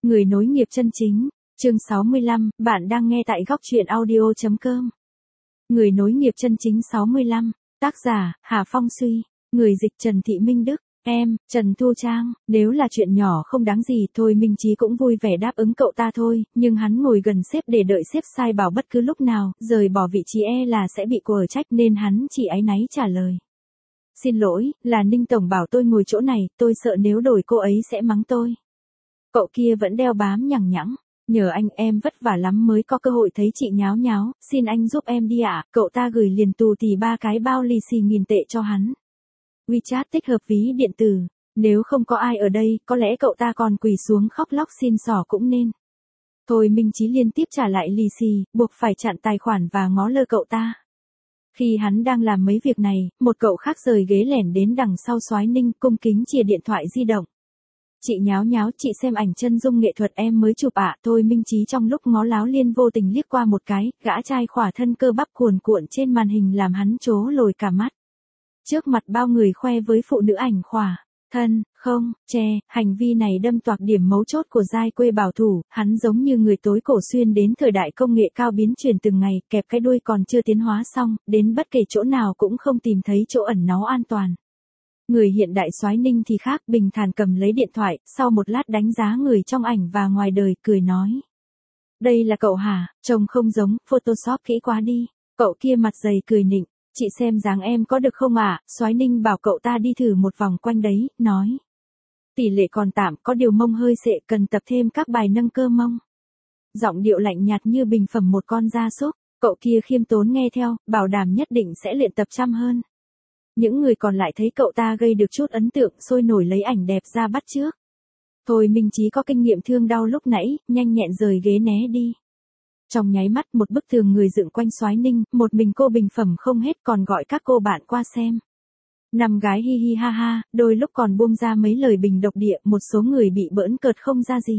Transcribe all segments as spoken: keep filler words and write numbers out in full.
Người nối nghiệp chân chính, chương sáu mươi lăm, bạn đang nghe tại góc truyện audio chấm com. Người nối nghiệp chân chính sáu mươi lăm, tác giả, Hà Phong Suy, người dịch Trần Thị Minh Đức, em, Trần Thu Trang, nếu là chuyện nhỏ không đáng gì thôi Minh Chí cũng vui vẻ đáp ứng cậu ta thôi, nhưng hắn ngồi gần sếp để đợi sếp sai bảo bất cứ lúc nào, rời bỏ vị trí e là sẽ bị quở trách nên hắn chỉ áy náy trả lời. Xin lỗi, là Ninh Tổng bảo tôi ngồi chỗ này, tôi sợ nếu đổi cô ấy sẽ mắng tôi. Cậu kia vẫn đeo bám nhằng nhẵng, nhờ anh em vất vả lắm mới có cơ hội thấy chị nháo nháo, xin anh giúp em đi ạ, cậu ta gửi liền tù tì ba cái bao lì xì nghìn tệ cho hắn. WeChat tích hợp ví điện tử, nếu không có ai ở đây, có lẽ cậu ta còn quỳ xuống khóc lóc xin xỏ cũng nên. Thôi Minh Chí liên tiếp trả lại lì xì, buộc phải chặn tài khoản và ngó lơ cậu ta. Khi hắn đang làm mấy việc này, một cậu khác rời ghế lẻn đến đằng sau Soái Ninh cung kính chìa điện thoại di động. Chị nháo nháo, chị xem ảnh chân dung nghệ thuật em mới chụp ạ. Thôi Minh Chí trong lúc ngó láo liên vô tình liếc qua một cái, gã trai khỏa thân cơ bắp cuồn cuộn trên màn hình làm hắn trố lồi cả mắt. Trước mặt bao người khoe với phụ nữ ảnh khỏa thân, không, che, hành vi này đâm toạc điểm mấu chốt của giai quê bảo thủ, hắn giống như người tối cổ xuyên đến thời đại công nghệ cao biến chuyển từng ngày, kẹp cái đuôi còn chưa tiến hóa xong, đến bất kể chỗ nào cũng không tìm thấy chỗ ẩn náu an toàn. Người hiện đại Soái Ninh thì khác, bình thản cầm lấy điện thoại, sau một lát đánh giá người trong ảnh và ngoài đời, cười nói. Đây là cậu hả, trông không giống, Photoshop kỹ quá đi. Cậu kia mặt dày cười nịnh, chị xem dáng em có được không ạ? Soái Ninh bảo cậu ta đi thử một vòng quanh đấy, nói. Tỷ lệ còn tạm, có điều mông hơi sệ, cần tập thêm các bài nâng cơ mông. Giọng điệu lạnh nhạt như bình phẩm một con gia súc, cậu kia khiêm tốn nghe theo, bảo đảm nhất định sẽ luyện tập chăm hơn. Những người còn lại thấy cậu ta gây được chút ấn tượng, sôi nổi lấy ảnh đẹp ra bắt chước. Thôi Minh Chí có kinh nghiệm thương đau lúc nãy, nhanh nhẹn rời ghế né đi. Trong nháy mắt một bức tường người dựng quanh Soái Ninh, một mình cô bình phẩm không hết còn gọi các cô bạn qua xem. Năm gái hi hi ha ha, đôi lúc còn buông ra mấy lời bình độc địa, một số người bị bỡn cợt không ra gì.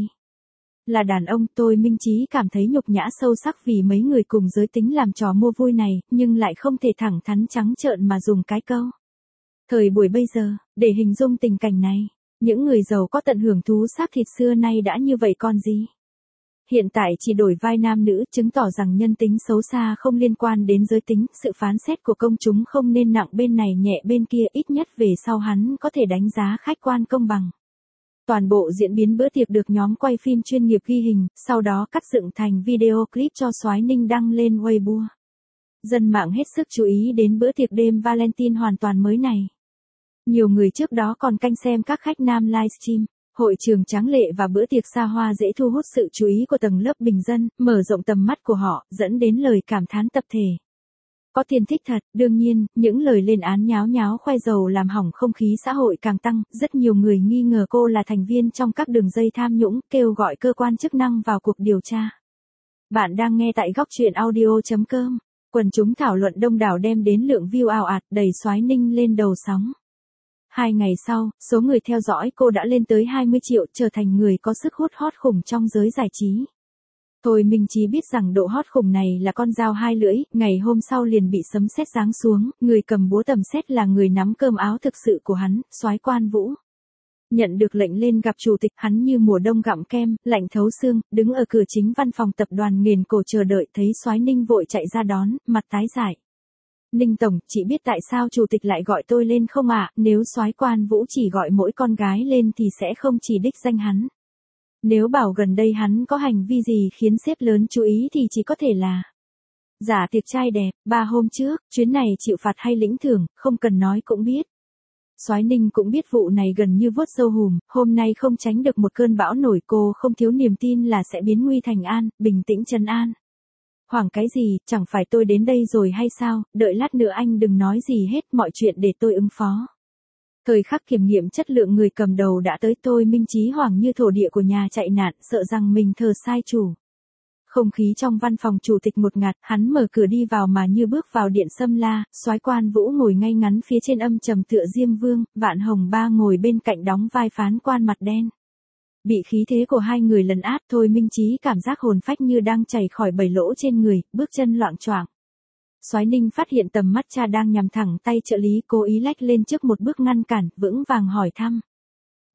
Là đàn ông, tôi Minh Chí cảm thấy nhục nhã sâu sắc vì mấy người cùng giới tính làm trò mua vui này, nhưng lại không thể thẳng thắn trắng trợn mà dùng cái câu. Thời buổi bây giờ, để hình dung tình cảnh này, những người giàu có tận hưởng thú xác thịt xưa nay đã như vậy còn gì. Hiện tại chỉ đổi vai nam nữ, chứng tỏ rằng nhân tính xấu xa không liên quan đến giới tính, sự phán xét của công chúng không nên nặng bên này nhẹ bên kia, ít nhất về sau hắn có thể đánh giá khách quan công bằng. Toàn bộ diễn biến bữa tiệc được nhóm quay phim chuyên nghiệp ghi hình, sau đó cắt dựng thành video clip cho Soái Ninh đăng lên Weibo. Dân mạng hết sức chú ý đến bữa tiệc đêm Valentine hoàn toàn mới này. Nhiều người trước đó còn canh xem các khách nam livestream, hội trường tráng lệ và bữa tiệc xa hoa dễ thu hút sự chú ý của tầng lớp bình dân, mở rộng tầm mắt của họ, dẫn đến lời cảm thán tập thể. Có tiền thích thật, đương nhiên, những lời lên án nháo nháo khoe giàu làm hỏng không khí xã hội càng tăng, rất nhiều người nghi ngờ cô là thành viên trong các đường dây tham nhũng, kêu gọi cơ quan chức năng vào cuộc điều tra. Bạn đang nghe tại góc truyện audio chấm com, quần chúng thảo luận đông đảo đem đến lượng view ào ạt đẩy Soái Ninh lên đầu sóng. Hai ngày sau, số người theo dõi cô đã lên tới hai mươi triệu, trở thành người có sức hút hot khủng trong giới giải trí. Thôi Minh Chí biết rằng độ hot khủng này là con dao hai lưỡi, ngày hôm sau liền bị sấm sét giáng xuống, người cầm búa tầm sét là người nắm cơm áo thực sự của hắn, Soái Quan Vũ. Nhận được lệnh lên gặp chủ tịch, hắn như mùa đông gặm kem, lạnh thấu xương, đứng ở cửa chính văn phòng tập đoàn nghiền cổ chờ đợi, thấy Soái Ninh vội chạy ra đón, mặt tái dại. Ninh Tổng, chị biết tại sao chủ tịch lại gọi tôi lên không ạ? Nếu Soái Quan Vũ chỉ gọi mỗi con gái lên thì sẽ không chỉ đích danh hắn. Nếu bảo gần đây hắn có hành vi gì khiến sếp lớn chú ý thì chỉ có thể là giả tiệc trai đẹp, ba hôm trước, chuyến này chịu phạt hay lĩnh thưởng, không cần nói cũng biết. Soái Ninh cũng biết vụ này gần như vuốt râu hùm, hôm nay không tránh được một cơn bão nổi, cô không thiếu niềm tin là sẽ biến nguy thành an, bình tĩnh trấn an. Hoảng cái gì, chẳng phải tôi đến đây rồi hay sao, đợi lát nữa anh đừng nói gì hết, mọi chuyện để tôi ứng phó. Thời khắc kiểm nghiệm chất lượng người cầm đầu đã tới, tôi Minh Chí hoảng như thổ địa của nhà chạy nạn, sợ rằng mình thờ sai chủ. Không khí trong văn phòng chủ tịch ngột ngạt, hắn mở cửa đi vào mà như bước vào điện Sâm La, Soái Quan Vũ ngồi ngay ngắn phía trên âm trầm tựa Diêm Vương, Vạn Hồng Ba ngồi bên cạnh đóng vai phán quan mặt đen. Bị khí thế của hai người lấn át, thôi Minh Chí cảm giác hồn phách như đang chảy khỏi bảy lỗ trên người, bước chân loạng choạng. Soái Ninh phát hiện tầm mắt cha đang nhắm thẳng tay trợ lý, cố ý lách lên trước một bước ngăn cản, vững vàng hỏi thăm.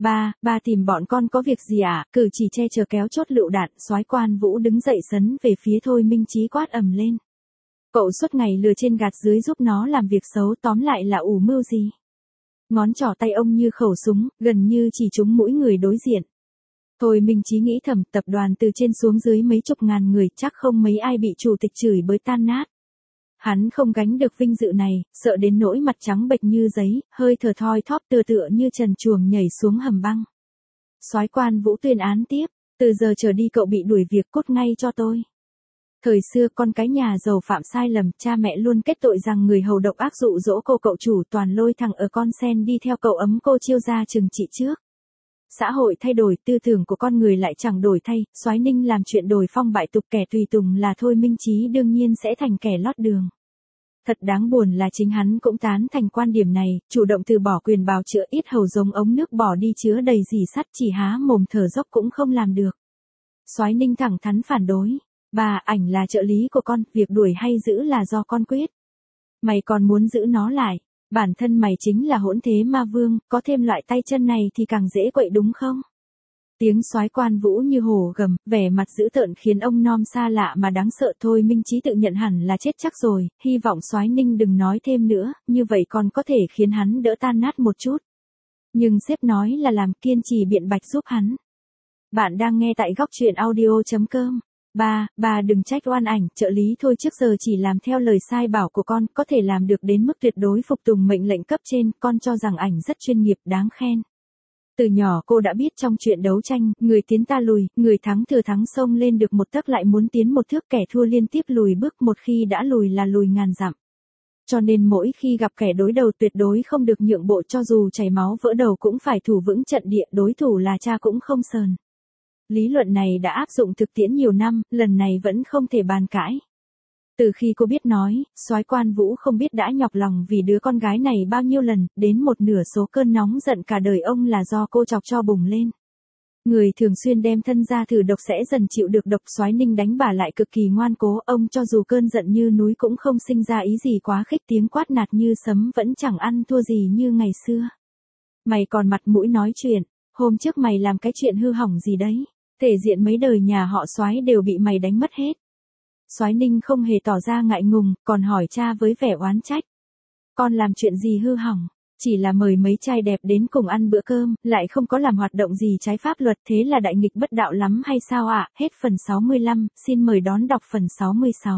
Ba, ba tìm bọn con có việc gì à? Cử chỉ che chở kéo chốt lựu đạn, soái Quan Vũ đứng dậy sấn về phía Thôi Minh Chí quát ầm lên. Cậu suốt ngày lừa trên gạt dưới giúp nó làm việc xấu, tóm lại là ủ mưu gì? Ngón trỏ tay ông như khẩu súng, gần như chỉ trúng mũi người đối diện. Thôi Minh Chí nghĩ thầm, tập đoàn từ trên xuống dưới mấy chục ngàn người, chắc không mấy ai bị chủ tịch chửi bới tan nát. Hắn không gánh được vinh dự này, sợ đến nỗi mặt trắng bệch như giấy, hơi thở thoi thóp tựa tựa như trần truồng nhảy xuống hầm băng. Soái Quan Vũ tuyên án tiếp, từ giờ trở đi cậu bị đuổi việc, cút ngay cho tôi. Thời xưa con cái nhà giàu phạm sai lầm, cha mẹ luôn kết tội rằng người hầu độc ác dụ dỗ cô cậu chủ, toàn lôi thằng ở con sen đi theo cậu ấm cô chiêu ra trừng trị trước. Xã hội thay đổi, tư tưởng của con người lại chẳng đổi thay, Soái Ninh làm chuyện đổi phong bại tục, kẻ tùy tùng là Thôi Minh Chí đương nhiên sẽ thành kẻ lót đường. Thật đáng buồn là chính hắn cũng tán thành quan điểm này, chủ động từ bỏ quyền bào chữa, ít hầu giống ống nước bỏ đi chứa đầy dì sắt, chỉ há mồm thở dốc cũng không làm được. Soái Ninh thẳng thắn phản đối. Bà, ảnh là trợ lý của con, việc đuổi hay giữ là do con quyết. Mày còn muốn giữ nó lại, bản thân mày chính là hỗn thế ma vương, có thêm loại tay chân này thì càng dễ quậy đúng không? Tiếng soái Quan Vũ như hổ gầm, vẻ mặt dữ tợn khiến ông nom xa lạ mà đáng sợ. Thôi Minh Chí tự nhận hẳn là chết chắc rồi, hy vọng Soái Ninh đừng nói thêm nữa, như vậy còn có thể khiến hắn đỡ tan nát một chút. Nhưng sếp nói là làm, kiên trì biện bạch giúp hắn. Bạn đang nghe tại góc truyện audio chấm com. Ba, bà đừng trách Oan Ảnh, trợ lý thôi trước giờ chỉ làm theo lời sai bảo của con, có thể làm được đến mức tuyệt đối phục tùng mệnh lệnh cấp trên, con cho rằng Ảnh rất chuyên nghiệp, đáng khen. Từ nhỏ cô đã biết trong chuyện đấu tranh, người tiến ta lùi, người thắng thừa thắng, xông lên được một tấc lại muốn tiến một thước, kẻ thua liên tiếp lùi bước, một khi đã lùi là lùi ngàn dặm. Cho nên mỗi khi gặp kẻ đối đầu tuyệt đối không được nhượng bộ, cho dù chảy máu vỡ đầu cũng phải thủ vững trận địa, đối thủ là cha cũng không sờn. Lý luận này đã áp dụng thực tiễn nhiều năm, lần này vẫn không thể bàn cãi. Từ khi cô biết nói, soái Quan Vũ không biết đã nhọc lòng vì đứa con gái này bao nhiêu lần, đến một nửa số cơn nóng giận cả đời ông là do cô chọc cho bùng lên. Người thường xuyên đem thân ra thử độc sẽ dần chịu được độc. Soái Ninh đánh bà lại cực kỳ ngoan cố, ông cho dù cơn giận như núi cũng không sinh ra ý gì quá khích, tiếng quát nạt như sấm vẫn chẳng ăn thua gì như ngày xưa. Mày còn mặt mũi nói chuyện, hôm trước mày làm cái chuyện hư hỏng gì đấy, thể diện mấy đời nhà họ Soái đều bị mày đánh mất hết. Soái Ninh không hề tỏ ra ngại ngùng, còn hỏi cha với vẻ oán trách. Con làm chuyện gì hư hỏng? Chỉ là mời mấy trai đẹp đến cùng ăn bữa cơm, lại không có làm hoạt động gì trái pháp luật, thế là đại nghịch bất đạo lắm hay sao ạ? À? Hết phần sáu mươi lăm, xin mời đón đọc phần sáu mươi sáu.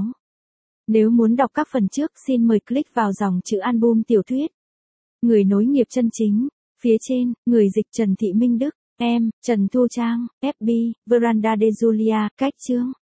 Nếu muốn đọc các phần trước, xin mời click vào dòng chữ album tiểu thuyết. Người nối nghiệp chân chính, phía trên, người dịch Trần Thị Minh Đức, em, Trần Thu Trang, ép bê, Veranda de Julia, cách chương.